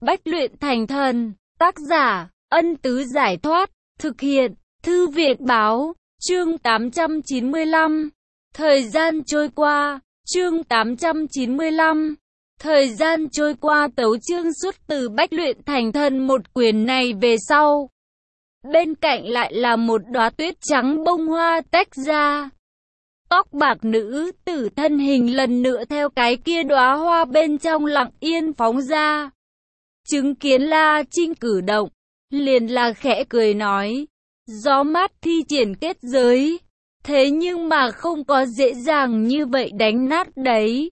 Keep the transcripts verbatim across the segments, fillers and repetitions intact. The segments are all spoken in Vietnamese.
Bách luyện thành thần. Tác giả, Ân Tứ Giải Thoát. Thực hiện, Thư Việt Báo. Chương tám trăm chín mươi lăm. Thời gian trôi qua. Chương tám trăm chín mươi lăm. Thời gian trôi qua, Tấu Chương xuất từ Bách luyện thành thần một quyền này về sau. Bên cạnh lại là một đóa tuyết trắng bông hoa tách ra. Tóc bạc nữ tử thân hình lần nữa theo cái kia đóa hoa bên trong lặng yên phóng ra. Chứng kiến La Trinh cử động, liền là khẽ cười nói, gió mát thi triển kết giới, thế nhưng mà không có dễ dàng như vậy đánh nát đấy.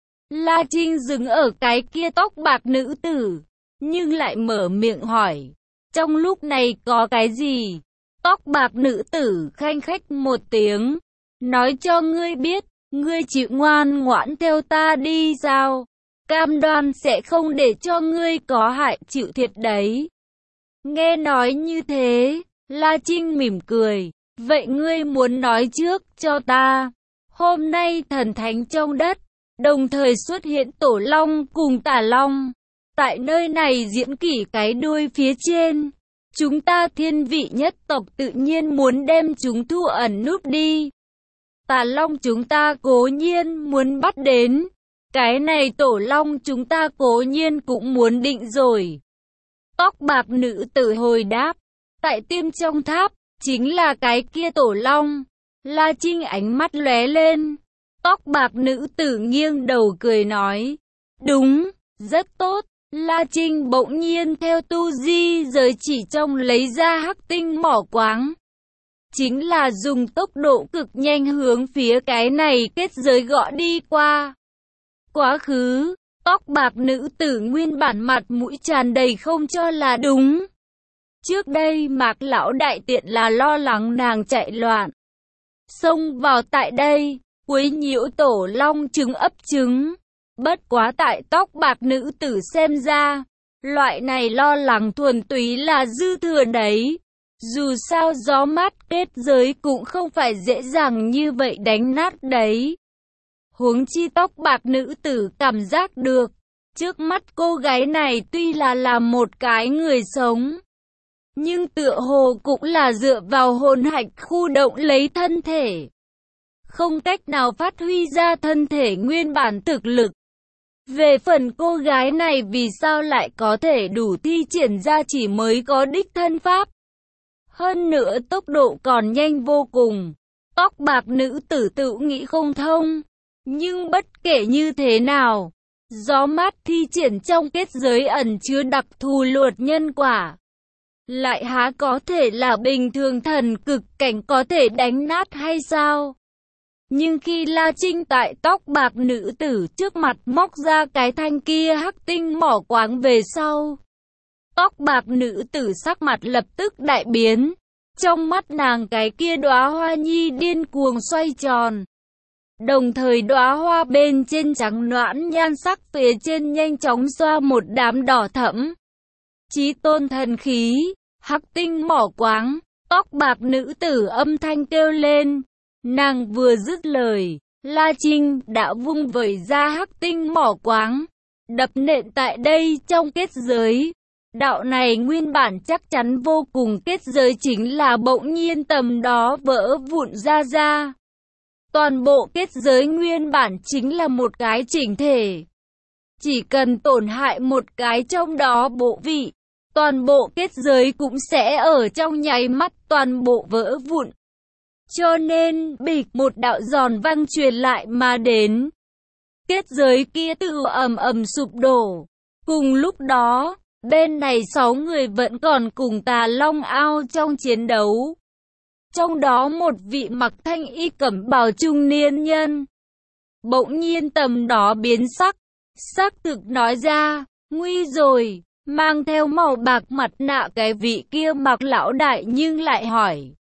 La Trinh dừng ở cái kia tóc bạc nữ tử, nhưng lại mở miệng hỏi, trong lúc này có cái gì? Tóc bạc nữ tử khanh khách một tiếng, nói cho ngươi biết, ngươi chịu ngoan ngoãn theo ta đi sao? Cam đoan sẽ không để cho ngươi có hại chịu thiệt đấy. Nghe nói như thế, La Trinh mỉm cười, vậy ngươi muốn nói trước cho ta. Hôm nay thần thánh trong đất, đồng thời xuất hiện Tổ Long cùng Tà Long. Tại nơi này diễn kỷ cái đuôi phía trên. Chúng ta thiên vị nhất tộc tự nhiên muốn đem chúng thu ẩn núp đi. Tà Long chúng ta cố nhiên muốn bắt đến. Cái này Tổ Long chúng ta cố nhiên cũng muốn định rồi. Tóc bạc nữ tử hồi đáp, tại Tiêm trong tháp, chính là cái kia Tổ Long. La Trinh ánh mắt lóe lên. Tóc bạc nữ tử nghiêng đầu cười nói, đúng, rất tốt. La Trinh bỗng nhiên theo tu di giới chỉ trong lấy ra hắc tinh mỏ quáng. Chính là dùng tốc độ cực nhanh hướng phía cái này kết giới gõ đi qua. Quá khứ, tóc bạc nữ tử nguyên bản mặt mũi tràn đầy không cho là đúng. Trước đây Mạc lão đại tiện là lo lắng nàng chạy loạn, xông vào tại đây, quấy nhiễu Tổ Long trứng ấp trứng. Bất quá tại tóc bạc nữ tử xem ra, loại này lo lắng thuần túy là dư thừa đấy. Dù sao gió mát kết giới cũng không phải dễ dàng như vậy đánh nát đấy. Huống chi tóc bạc nữ tử cảm giác được, trước mắt cô gái này tuy là là một cái người sống, nhưng tựa hồ cũng là dựa vào hồn hạch khu động lấy thân thể, không cách nào phát huy ra thân thể nguyên bản thực lực. Về phần cô gái này vì sao lại có thể đủ thi triển ra chỉ mới có đích thân pháp. Hơn nữa tốc độ còn nhanh vô cùng. Tóc bạc nữ tử tự nghĩ không thông. Nhưng bất kể như thế nào, gió mát thi triển trong kết giới ẩn chứa đặc thù luật nhân quả. Lại há có thể là bình thường thần cực cảnh có thể đánh nát hay sao? Nhưng khi La Trinh tại tóc bạc nữ tử trước mặt móc ra cái thanh kia hắc tinh mỏ quáng về sau, tóc bạc nữ tử sắc mặt lập tức đại biến. Trong mắt nàng cái kia đóa hoa nhi điên cuồng xoay tròn. Đồng thời đóa hoa bên trên trắng nõn nhan sắc phía trên nhanh chóng xoa một đám đỏ thẫm. Chí tôn thần khí, hắc tinh mỏ quáng, tóc bạc nữ tử âm thanh kêu lên. Nàng vừa dứt lời, La Trinh đã vung vẩy ra hắc tinh mỏ quáng, đập nện tại đây trong kết giới. Đạo này nguyên bản chắc chắn vô cùng kết giới chính là bỗng nhiên tầm đó vỡ vụn ra ra. Toàn bộ kết giới nguyên bản chính là một cái chỉnh thể. Chỉ cần tổn hại một cái trong đó bộ vị, toàn bộ kết giới cũng sẽ ở trong nháy mắt toàn bộ vỡ vụn. Cho nên, bịch một đạo giòn vang truyền lại mà đến. Kết giới kia tự ầm ầm sụp đổ. Cùng lúc đó, bên này sáu người vẫn còn cùng Tà Long ao trong chiến đấu. Trong đó một vị mặc thanh y cẩm bào trung niên nhân. Bỗng nhiên tầm đó biến sắc. Xác thực nói ra, nguy rồi, mang theo màu bạc mặt nạ cái vị kia mặc lão đại nhưng lại hỏi.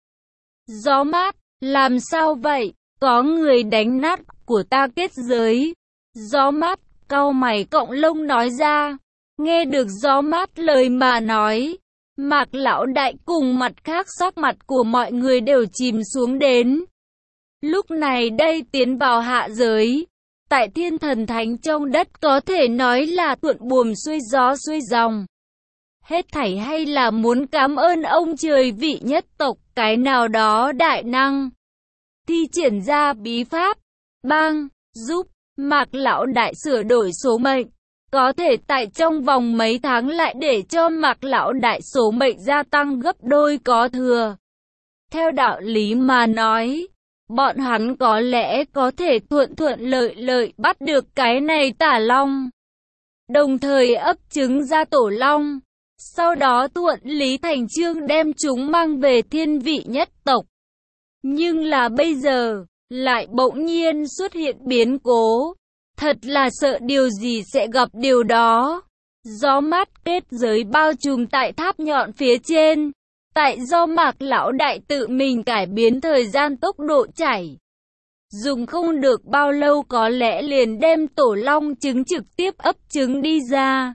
Gió mát, làm sao vậy? Có người đánh nát của ta kết giới. Gió mát, cau mày cộng lông nói ra. Nghe được gió mát lời mà nói, Mạc lão đại cùng mặt khác sắc mặt của mọi người đều chìm xuống đến. Lúc này đây tiến vào hạ giới, tại thiên thần thánh trong đất có thể nói là thuận buồm xuôi gió xuôi dòng. Hết thảy hay là muốn cảm ơn ông trời vị nhất tộc, cái nào đó đại năng thi triển ra bí pháp, bang, giúp Mạc Lão Đại sửa đổi số mệnh. Có thể tại trong vòng mấy tháng lại để cho Mạc Lão Đại số mệnh gia tăng gấp đôi có thừa. Theo đạo lý mà nói, bọn hắn có lẽ có thể thuận thuận lợi lợi bắt được cái này Tả Long, đồng thời ấp trứng ra Tổ Long, sau đó thuận lý thành chương đem chúng mang về thiên vị nhất tộc. Nhưng là bây giờ, lại bỗng nhiên xuất hiện biến cố. Thật là sợ điều gì sẽ gặp điều đó. Gió mát kết giới bao trùm tại tháp nhọn phía trên. Tại do Mạc Lão Đại tự mình cải biến thời gian tốc độ chảy. Dùng không được bao lâu có lẽ liền đem Tổ Long trứng trực tiếp ấp trứng đi ra.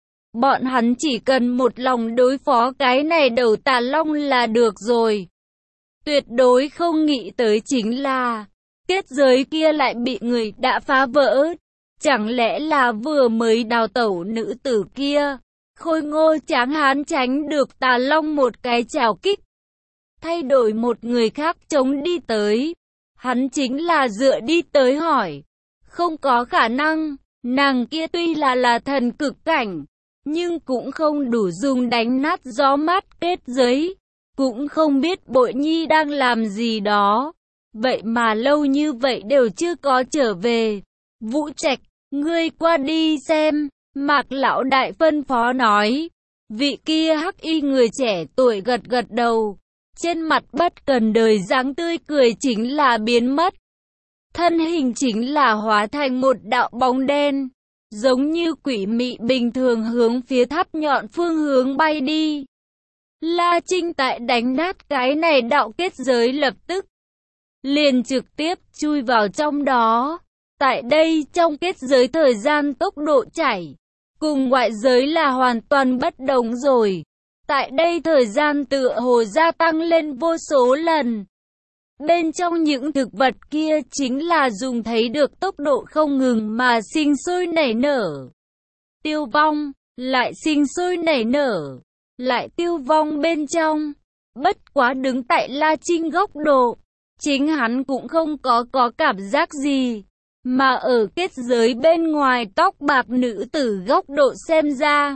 Bọn hắn chỉ cần một lòng đối phó cái này đầu Tà Long là được rồi. Tuyệt đối không nghĩ tới chính là kết giới kia lại bị người đã phá vỡ. Chẳng lẽ là vừa mới đào tẩu nữ tử kia, khôi ngô tráng hán tránh được Tà Long một cái chảo kích, thay đổi một người khác chống đi tới. Hắn chính là dựa đi tới hỏi. Không có khả năng, nàng kia tuy là là thần cực cảnh, nhưng cũng không đủ dùng đánh nát gió mát kết giới. Cũng không biết Bội Nhi đang làm gì đó. Vậy mà lâu như vậy đều chưa có trở về. Vũ Trạch, ngươi qua đi xem. Mạc Lão Đại phân phó nói. Vị kia hắc y người trẻ tuổi gật gật đầu. Trên mặt bất cần đời dáng tươi cười chính là biến mất. Thân hình chính là hóa thành một đạo bóng đen. Giống như quỷ mị bình thường hướng phía tháp nhọn phương hướng bay đi. La Trinh tại đánh nát cái này đạo kết giới lập tức liền trực tiếp chui vào trong đó. Tại đây trong kết giới thời gian tốc độ chảy cùng ngoại giới là hoàn toàn bất đồng rồi. Tại đây thời gian tựa hồ gia tăng lên vô số lần. Bên trong những thực vật kia chính là dùng thấy được tốc độ không ngừng mà sinh sôi nảy nở. Tiêu vong, lại sinh sôi nảy nở, lại tiêu vong bên trong. Bất quá đứng tại La Trinh góc độ, chính hắn cũng không có có cảm giác gì. Mà ở kết giới bên ngoài tóc bạc nữ tử góc độ xem ra,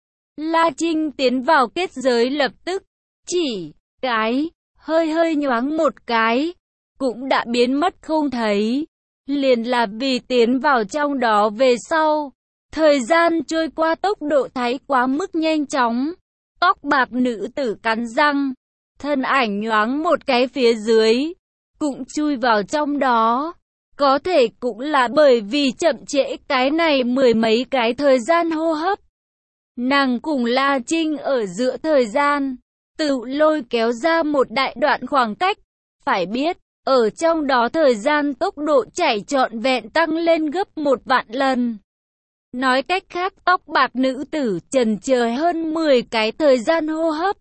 La Trinh tiến vào kết giới lập tức, chỉ cái, hơi hơi nhoáng một cái, cũng đã biến mất không thấy. Liền là vì tiến vào trong đó về sau, thời gian trôi qua tốc độ thái quá mức nhanh chóng. Tóc bạc nữ tử cắn răng, thân ảnh nhoáng một cái phía dưới, cũng chui vào trong đó. Có thể cũng là bởi vì chậm trễ cái này mười mấy cái thời gian hô hấp. Nàng cùng La Trinh ở giữa thời gian, tự lôi kéo ra một đại đoạn khoảng cách. Phải biết, ở trong đó thời gian tốc độ chảy trọn vẹn tăng lên gấp một vạn lần. Nói cách khác tóc bạc nữ tử chần chờ hơn mười cái thời gian hô hấp.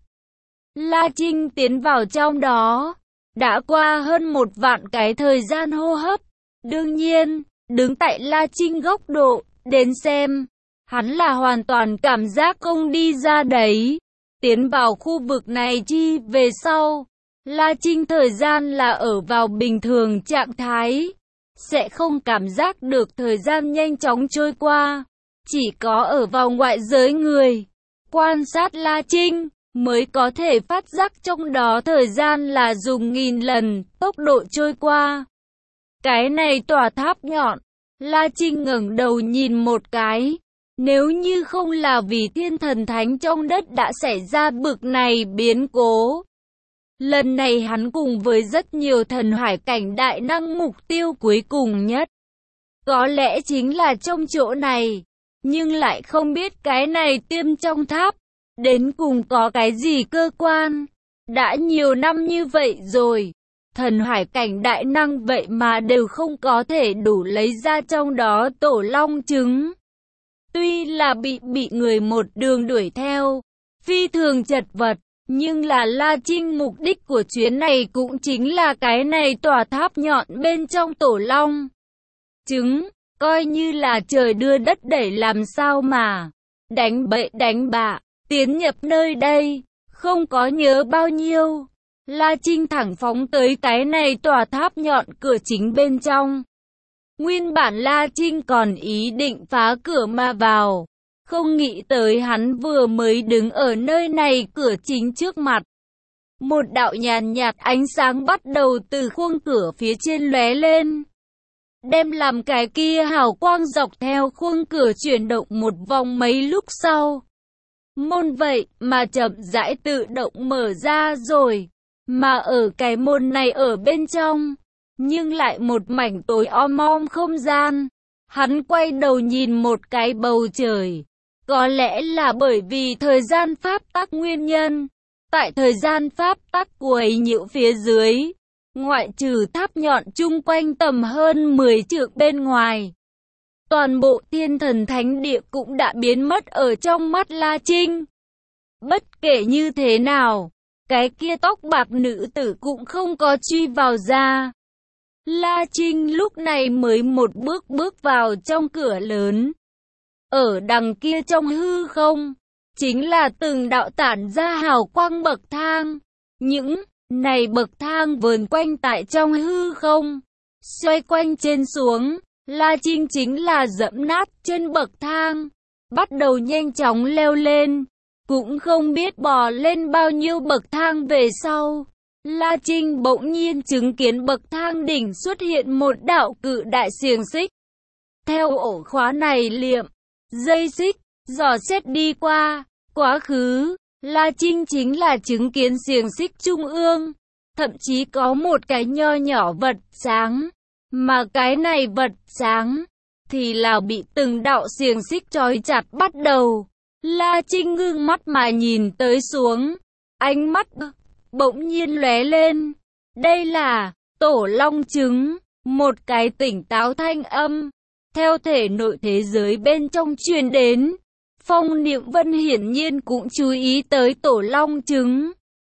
La Trinh tiến vào trong đó, đã qua hơn một vạn cái thời gian hô hấp. Đương nhiên, đứng tại La Trinh góc độ, đến xem, hắn là hoàn toàn cảm giác không đi ra đấy. Tiến vào khu vực này chi về sau, La Trinh thời gian là ở vào bình thường trạng thái, sẽ không cảm giác được thời gian nhanh chóng trôi qua. Chỉ có ở vào ngoại giới người, quan sát La Trinh, mới có thể phát giác trong đó thời gian là dùng nghìn lần tốc độ trôi qua. Cái này tòa tháp nhọn, La Trinh ngẩng đầu nhìn một cái. Nếu như không là vì thiên thần thánh trong đất đã xảy ra bực này biến cố, lần này hắn cùng với rất nhiều thần hải cảnh đại năng mục tiêu cuối cùng nhất, có lẽ chính là trong chỗ này. Nhưng lại không biết cái này tiêm trong tháp, đến cùng có cái gì cơ quan. Đã nhiều năm như vậy rồi, thần hải cảnh đại năng vậy mà đều không có thể đủ lấy ra trong đó tổ long trứng. Tuy là bị bị người một đường đuổi theo, phi thường chật vật, nhưng là La Trinh mục đích của chuyến này cũng chính là cái này tòa tháp nhọn bên trong tổ long trứng. coi như là trời đưa đất đẩy làm sao mà đánh bậy đánh bạ, tiến nhập nơi đây, không có nhớ bao nhiêu. La Trinh thẳng phóng tới cái này tòa tháp nhọn cửa chính bên trong. Nguyên bản La Trinh còn ý định phá cửa mà vào, không nghĩ tới hắn vừa mới đứng ở nơi này cửa chính trước mặt. Một đạo nhàn nhạt ánh sáng bắt đầu từ khuôn cửa phía trên lóe lên, đem làm cái kia hào quang dọc theo khuôn cửa chuyển động một vòng, mấy lúc sau. Môn vậy mà chậm rãi tự động mở ra rồi, mà ở cái môn này ở bên trong, nhưng lại một mảnh tối om om không gian. Hắn quay đầu nhìn một cái bầu trời, có lẽ là bởi vì thời gian pháp tắc nguyên nhân. Tại thời gian pháp tắc quấy nhiễu phía dưới, ngoại trừ tháp nhọn chung quanh tầm hơn mười trượng bên ngoài, toàn bộ thiên thần thánh địa cũng đã biến mất ở trong mắt La Trinh. Bất kể như thế nào, cái kia tóc bạc nữ tử cũng không có truy vào ra. La Trinh lúc này mới một bước bước vào trong cửa lớn. Ở đằng kia trong hư không, chính là từng đạo tản ra hào quang bậc thang. Những này bậc thang vờn quanh tại trong hư không, xoay quanh trên xuống. La Trinh chính là dẫm nát trên bậc thang, bắt đầu nhanh chóng leo lên. Cũng không biết bò lên bao nhiêu bậc thang về sau, La Trinh bỗng nhiên chứng kiến bậc thang đỉnh xuất hiện một đạo cự đại xiềng xích. Theo ổ khóa này liệm, dây xích, dò xét đi qua, quá khứ, La Trinh chính là chứng kiến xiềng xích trung ương, thậm chí có một cái nho nhỏ vật sáng, mà cái này vật sáng thì là bị từng đạo xiềng xích trói chặt bắt đầu. La Trinh ngưng mắt mà nhìn tới xuống, ánh mắt bỗng nhiên lóe lên. Đây là tổ long trứng, một cái tỉnh táo thanh âm theo thể nội thế giới bên trong truyền đến. Phong Niệm Vân hiển nhiên cũng chú ý tới tổ long trứng.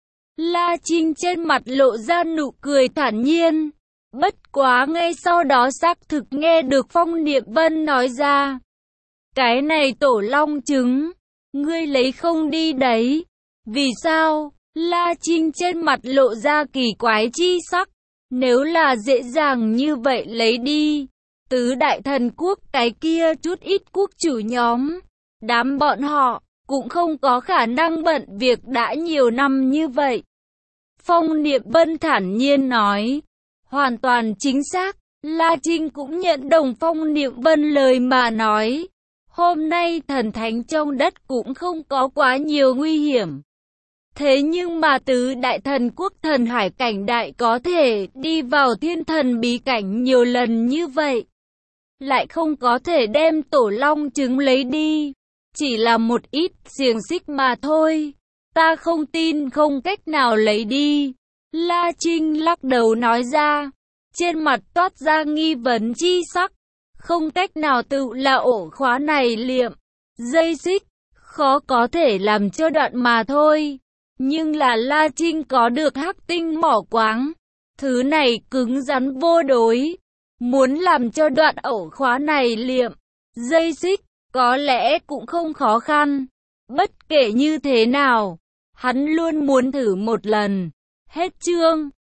La Trinh trên mặt lộ ra nụ cười thản nhiên. Bất quá ngay sau đó xác thực nghe được Phong Niệm Vân nói ra, cái này tổ long trứng, ngươi lấy không đi đấy. Vì sao? La Trinh trên mặt lộ ra kỳ quái chi sắc. Nếu là dễ dàng như vậy lấy đi, tứ đại thần quốc cái kia chút ít quốc chủ nhóm, đám bọn họ cũng không có khả năng bận việc đã nhiều năm như vậy. Phong Niệm Vân thản nhiên nói. Hoàn toàn chính xác, La Trinh cũng nhận đồng Phong Niệm Vân lời mà nói. Hôm nay thần thánh trong đất cũng không có quá nhiều nguy hiểm. Thế nhưng mà tứ đại thần quốc thần hải cảnh đại có thể đi vào thiên thần bí cảnh nhiều lần như vậy, lại không có thể đem tổ long trứng lấy đi. Chỉ là một ít xiềng xích mà thôi. Ta không tin không cách nào lấy đi. La Trinh lắc đầu nói ra, trên mặt toát ra nghi vấn chi sắc. Không cách nào tự là ổ khóa này liệm, dây xích, khó có thể làm cho đoạn mà thôi. Nhưng là La Trinh có được hắc tinh mỏ quáng, thứ này cứng rắn vô đối. Muốn làm cho đoạn ổ khóa này liệm, dây xích, có lẽ cũng không khó khăn. Bất kể như thế nào, hắn luôn muốn thử một lần. Hết chương.